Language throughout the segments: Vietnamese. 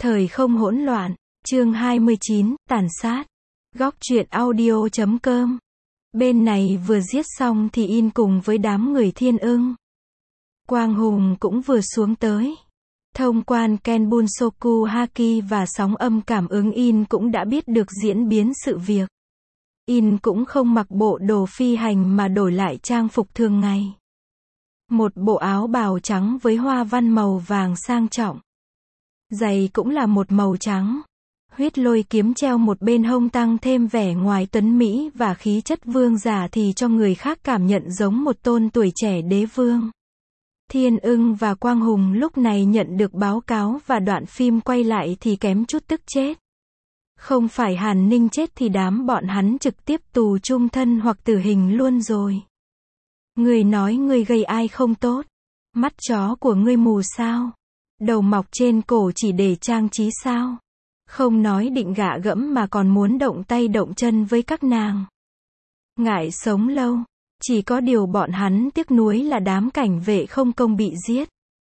Thời không hỗn loạn, chương 29, tàn sát. Góc truyện audio.com. Bên này vừa giết xong thì In cùng với đám người Thiên Ưng. Quang Hùng cũng vừa xuống tới. Thông quan Kenbunsoku Haki và sóng âm cảm ứng In cũng đã biết được diễn biến sự việc. In cũng không mặc bộ đồ phi hành mà đổi lại trang phục thường ngày. Một bộ áo bào trắng với hoa văn màu vàng sang trọng. Giày cũng là một màu trắng. Huyết lôi kiếm treo một bên hông tăng thêm vẻ ngoài tuấn mỹ và khí chất vương giả thì cho người khác cảm nhận giống một tôn tuổi trẻ đế vương. Thiên Ưng và Quang Hùng lúc này nhận được báo cáo và đoạn phim quay lại thì kém chút tức chết. Không phải Hàn Ninh chết thì đám bọn hắn trực tiếp tù chung thân hoặc tử hình luôn rồi. Người nói người gây ai không tốt? Mắt chó của ngươi mù sao? Đầu mọc trên cổ chỉ để trang trí sao? Không nói định gạ gẫm mà còn muốn động tay động chân với các nàng. Ngại sống lâu. Chỉ có điều bọn hắn tiếc nuối là đám cảnh vệ không công bị giết.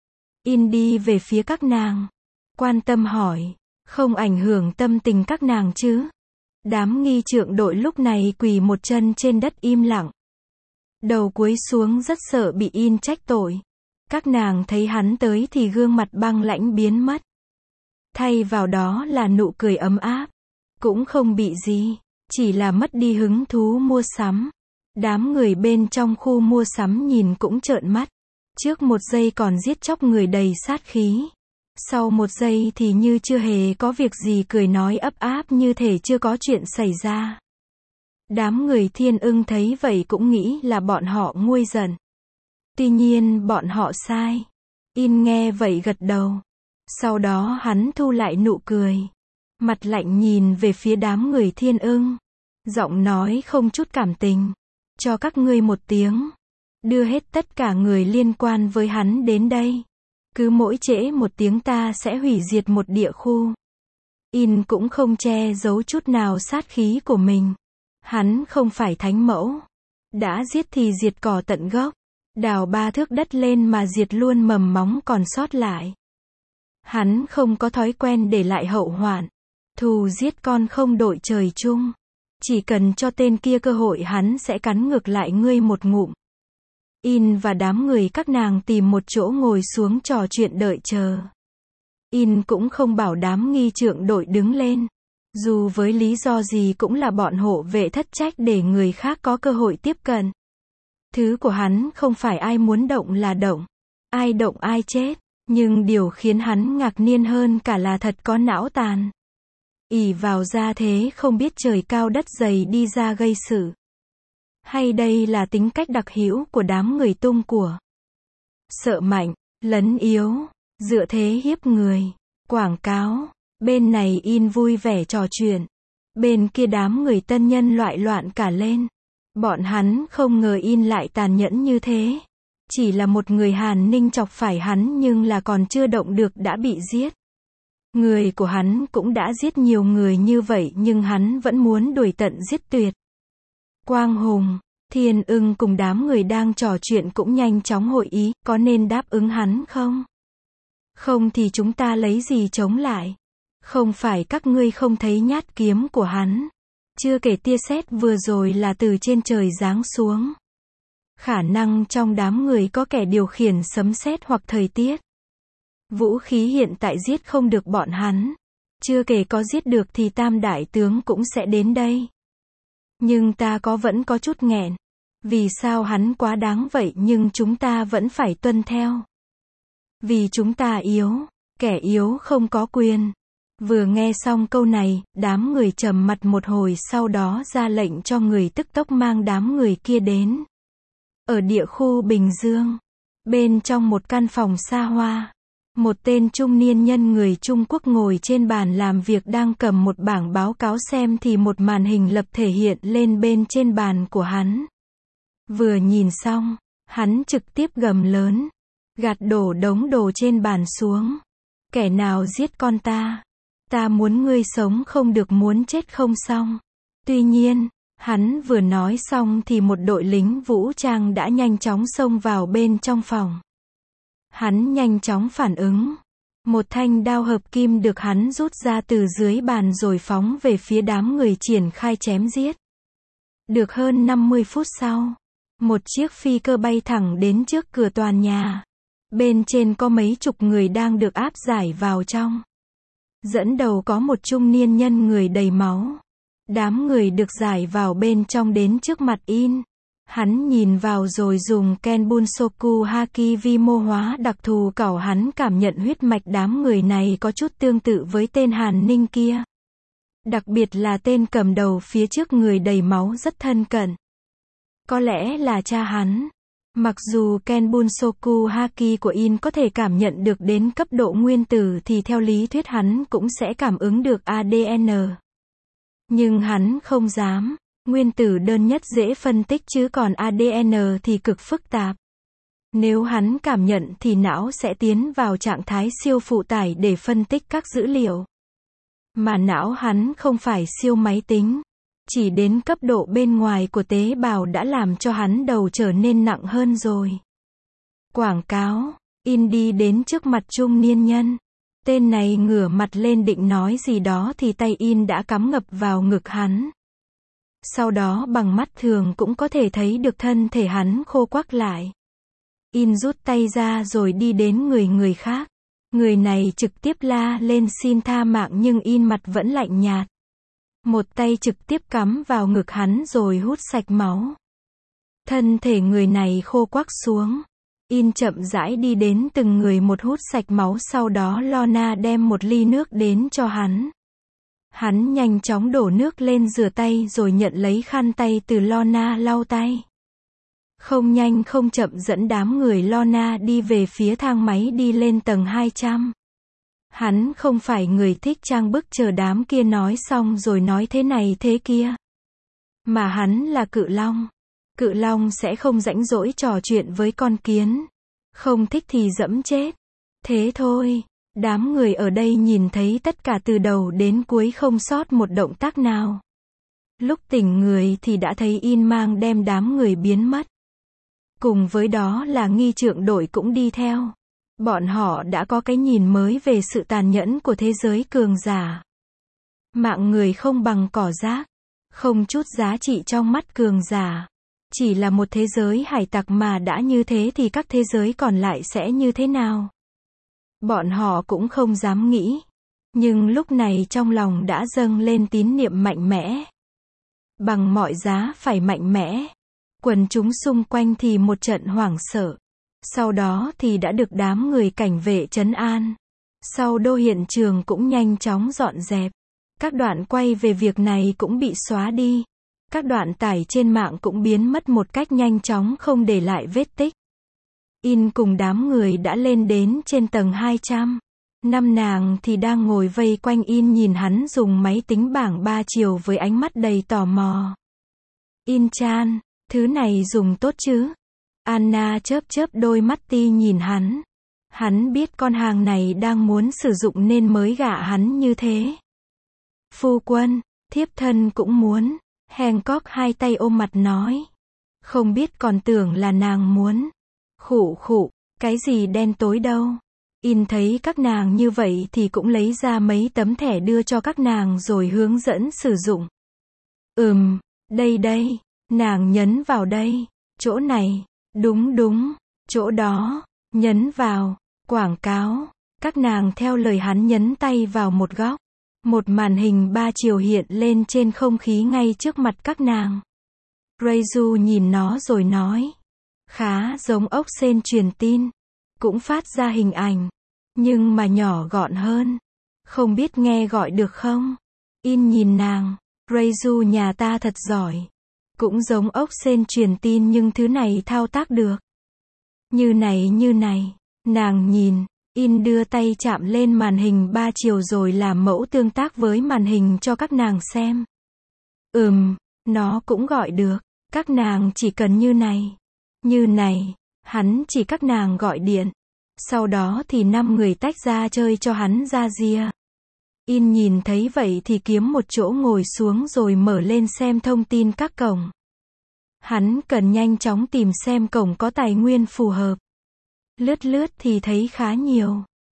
In đi về phía các nàng. Quan tâm hỏi. Không ảnh hưởng tâm tình các nàng chứ? Đám nghi trượng đội lúc này quỳ một chân trên đất im lặng. Đầu cúi xuống rất sợ bị In trách tội. Các nàng thấy hắn tới thì gương mặt băng lãnh biến mất. Thay vào đó là nụ cười ấm áp. Cũng không bị gì. Chỉ là mất đi hứng thú mua sắm. Đám người bên trong khu mua sắm nhìn cũng trợn mắt. Trước một giây còn giết chóc người đầy sát khí. Sau một giây thì như chưa hề có việc gì cười nói ấp áp như thể chưa có chuyện xảy ra. Đám người Thiên Ưng thấy vậy cũng nghĩ là bọn họ nguôi giận. Tuy nhiên bọn họ sai. In nghe vậy gật đầu. Sau đó hắn thu lại nụ cười. Mặt lạnh nhìn về phía đám người Thiên Ưng. Giọng nói không chút cảm tình. Cho các ngươi một tiếng. Đưa hết tất cả người liên quan với hắn đến đây. Cứ mỗi trễ một tiếng ta sẽ hủy diệt một địa khu. In cũng không che giấu chút nào sát khí của mình. Hắn không phải thánh mẫu. Đã giết thì diệt cỏ tận gốc. Đào 3 thước đất lên mà diệt luôn mầm móng còn sót lại. Hắn không có thói quen để lại hậu hoạn. Thù giết con không đội trời chung. Chỉ cần cho tên kia cơ hội hắn sẽ cắn ngược lại ngươi một ngụm. In và đám người các nàng tìm một chỗ ngồi xuống trò chuyện đợi chờ. In cũng không bảo đám nghi trượng đội đứng lên. Dù với lý do gì cũng là bọn hộ vệ thất trách để người khác có cơ hội tiếp cận. Thứ của hắn không phải ai muốn động là động. Ai động ai chết. Nhưng điều khiến hắn ngạc nhiên hơn cả là thật có não tàn. Ỷ vào gia thế không biết trời cao đất dày đi ra gây sự. Hay đây là tính cách đặc hữu của đám người tung của. Sợ mạnh, lấn yếu, dựa thế hiếp người, quảng cáo. Bên này In vui vẻ trò chuyện. Bên kia đám người tân nhân loại loạn cả lên. Bọn hắn không ngờ In lại tàn nhẫn như thế. Chỉ là một người Hàn Ninh chọc phải hắn nhưng là còn chưa động được đã bị giết. Người của hắn cũng đã giết nhiều người như vậy nhưng hắn vẫn muốn đuổi tận giết tuyệt. Quang Hùng, Thiên Ưng cùng đám người đang trò chuyện cũng nhanh chóng hội ý, có nên đáp ứng hắn không? Không thì chúng ta lấy gì chống lại? Không phải các ngươi không thấy nhát kiếm của hắn. Chưa kể tia sét vừa rồi là từ trên trời giáng xuống. Khả năng trong đám người có kẻ điều khiển sấm sét hoặc thời tiết. Vũ khí hiện tại giết không được bọn hắn. Chưa kể có giết được thì Tam đại tướng cũng sẽ đến đây. Nhưng ta vẫn có chút nghẹn. Vì sao hắn quá đáng vậy nhưng chúng ta vẫn phải tuân theo? Vì chúng ta yếu. Kẻ yếu không có quyền. Vừa nghe xong câu này, đám người trầm mặt một hồi sau đó ra lệnh cho người tức tốc mang đám người kia đến. Ở địa khu Bình Dương. Bên trong một căn phòng xa hoa. Một tên trung niên nhân người Trung Quốc ngồi trên bàn làm việc đang cầm một bảng báo cáo xem thì một màn hình lập thể hiện lên bên trên bàn của hắn. Vừa nhìn xong, hắn trực tiếp gầm lớn. Gạt đổ đống đồ trên bàn xuống. Kẻ nào giết con ta? Ta muốn ngươi sống không được muốn chết không xong. Tuy nhiên, hắn vừa nói xong thì một đội lính vũ trang đã nhanh chóng xông vào bên trong phòng. Hắn nhanh chóng phản ứng. Một thanh đao hợp kim được hắn rút ra từ dưới bàn rồi phóng về phía đám người triển khai chém giết. Được hơn 50 phút sau, một chiếc phi cơ bay thẳng đến trước cửa tòa nhà. Bên trên có mấy chục người đang được áp giải vào trong. Dẫn đầu có một trung niên nhân người đầy máu. Đám người được giải vào bên trong đến trước mặt In. Hắn nhìn vào rồi dùng Ken Bunsoku Haki vi mô hóa đặc thù cẩu hắn cảm nhận huyết mạch đám người này có chút tương tự với tên Hàn Ninh kia. Đặc biệt là tên cầm đầu phía trước người đầy máu rất thân cận. Có lẽ là cha hắn. Mặc dù Ken Bunsoku Haki của In có thể cảm nhận được đến cấp độ nguyên tử thì theo lý thuyết hắn cũng sẽ cảm ứng được ADN. Nhưng hắn không dám. Nguyên tử đơn nhất dễ phân tích chứ còn ADN thì cực phức tạp. Nếu hắn cảm nhận thì não sẽ tiến vào trạng thái siêu phụ tải để phân tích các dữ liệu. Mà não hắn không phải siêu máy tính. Chỉ đến cấp độ bên ngoài của tế bào đã làm cho hắn đầu trở nên nặng hơn rồi. Quảng cáo. In đi đến trước mặt trung niên nhân. Tên này ngửa mặt lên định nói gì đó thì tay In đã cắm ngập vào ngực hắn. Sau đó bằng mắt thường cũng có thể thấy được thân thể hắn khô quắc lại. In rút tay ra rồi đi đến người khác. Người này trực tiếp la lên xin tha mạng nhưng In mặt vẫn lạnh nhạt. Một tay trực tiếp cắm vào ngực hắn rồi hút sạch máu. Thân thể người này khô quắc xuống. In chậm rãi đi đến từng người một hút sạch máu, sau đó Lorna đem một ly nước đến cho hắn. Hắn nhanh chóng đổ nước lên rửa tay rồi nhận lấy khăn tay từ Lorna lau tay. Không nhanh không chậm dẫn đám người Lorna đi về phía thang máy đi lên tầng 200. Hắn không phải người thích trang bức chờ đám kia nói xong rồi nói thế này thế kia. Mà hắn là cự long. Cự long sẽ không rảnh rỗi trò chuyện với con kiến. Không thích thì dẫm chết. Thế thôi. Đám người ở đây nhìn thấy tất cả từ đầu đến cuối không sót một động tác nào. Lúc tỉnh người thì đã thấy In mang đem đám người biến mất. Cùng với đó là nghi trượng đội cũng đi theo. Bọn họ đã có cái nhìn mới về sự tàn nhẫn của thế giới cường giả. Mạng người không bằng cỏ rác. Không chút giá trị trong mắt cường giả. Chỉ là một thế giới hải tặc mà đã như thế thì các thế giới còn lại sẽ như thế nào? Bọn họ cũng không dám nghĩ. Nhưng lúc này trong lòng đã dâng lên tín niệm mạnh mẽ. Bằng mọi giá phải mạnh mẽ. Quần chúng xung quanh thì một trận hoảng sợ. Sau đó thì đã được đám người cảnh vệ trấn an. Sau đô hiện trường cũng nhanh chóng dọn dẹp. Các đoạn quay về việc này cũng bị xóa đi. Các đoạn tải trên mạng cũng biến mất một cách nhanh chóng không để lại vết tích. In cùng đám người đã lên đến trên tầng 200. Năm nàng thì đang ngồi vây quanh In nhìn hắn dùng máy tính bảng 3 chiều với ánh mắt đầy tò mò. In-chan, thứ này dùng tốt chứ? Anna chớp chớp đôi mắt ti nhìn hắn. Hắn biết con hàng này đang muốn sử dụng nên mới gả hắn như thế. Phu quân, thiếp thân cũng muốn. Hancock hai tay ôm mặt nói. Không biết còn tưởng là nàng muốn. Khụ khụ, cái gì đen tối đâu. In thấy các nàng như vậy thì cũng lấy ra mấy tấm thẻ đưa cho các nàng rồi hướng dẫn sử dụng. Đây đây, nàng nhấn vào đây, chỗ này, đúng, chỗ đó, nhấn vào, quảng cáo. Các nàng theo lời hắn nhấn tay vào một góc. Một màn hình 3 chiều hiện lên trên không khí ngay trước mặt các nàng. Reizu nhìn nó rồi nói. Khá giống ốc sên truyền tin. Cũng phát ra hình ảnh. Nhưng mà nhỏ gọn hơn. Không biết nghe gọi được không? In nhìn nàng. Reizu nhà ta thật giỏi. Cũng giống ốc sên truyền tin nhưng thứ này thao tác được. Như này. Nàng nhìn. In đưa tay chạm lên màn hình 3 chiều rồi làm mẫu tương tác với màn hình cho các nàng xem. Nó cũng gọi được. Các nàng chỉ cần như này. Hắn chỉ các nàng gọi điện. Sau đó thì 5 người tách ra chơi cho hắn ra ria. In nhìn thấy vậy thì kiếm một chỗ ngồi xuống rồi mở lên xem thông tin các cổng. Hắn cần nhanh chóng tìm xem cổng có tài nguyên phù hợp. Lướt thì thấy khá nhiều.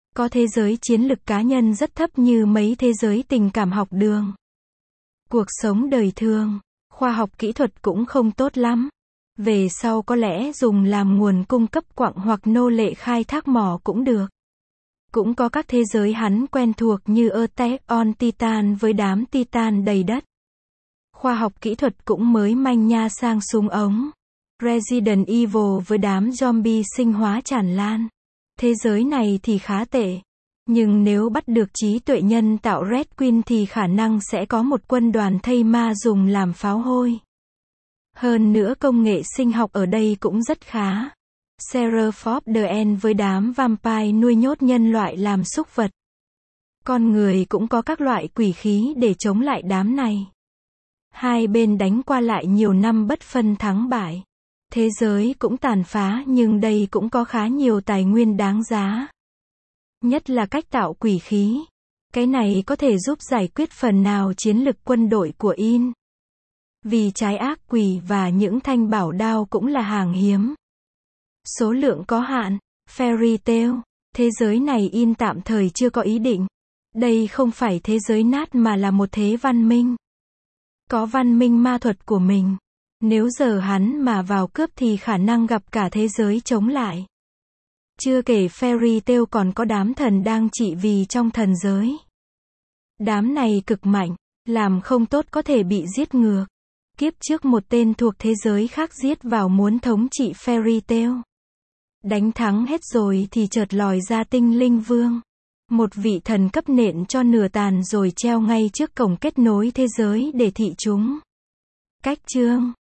Có thế giới chiến lực cá nhân rất thấp như mấy thế giới tình cảm học đường. Cuộc sống đời thường, khoa học kỹ thuật cũng không tốt lắm. Về sau có lẽ dùng làm nguồn cung cấp quặng hoặc nô lệ khai thác mỏ cũng được. Cũng có các thế giới hắn quen thuộc như Attack on Titan với đám Titan đầy đất. Khoa học kỹ thuật cũng mới manh nha sang súng ống. Resident Evil với đám zombie sinh hóa tràn lan. Thế giới này thì khá tệ. Nhưng nếu bắt được trí tuệ nhân tạo Red Queen thì khả năng sẽ có một quân đoàn thây ma dùng làm pháo hôi. Hơn nữa công nghệ sinh học ở đây cũng rất khá. Sheriff of the End với đám vampire nuôi nhốt nhân loại làm súc vật. Con người cũng có các loại quỷ khí để chống lại đám này. Hai bên đánh qua lại nhiều năm bất phân thắng bại. Thế giới cũng tàn phá nhưng đây cũng có khá nhiều tài nguyên đáng giá. Nhất là cách tạo quỷ khí. Cái này có thể giúp giải quyết phần nào chiến lực quân đội của In. Vì trái ác quỷ và những thanh bảo đao cũng là hàng hiếm. Số lượng có hạn. Fairy Tail. Thế giới này In tạm thời chưa có ý định. Đây không phải thế giới nát mà là một thế văn minh. Có văn minh ma thuật của mình. Nếu giờ hắn mà vào cướp thì khả năng gặp cả thế giới chống lại. Chưa kể Fairy Tail còn có đám thần đang trị vì trong thần giới. Đám này cực mạnh, làm không tốt có thể bị giết ngược. Kiếp trước một tên thuộc thế giới khác giết vào muốn thống trị Fairy Tail. Đánh thắng hết rồi thì chợt lòi ra tinh linh vương. Một vị thần cấp nện cho nửa tàn rồi treo ngay trước cổng kết nối thế giới để thị chúng. Cách chương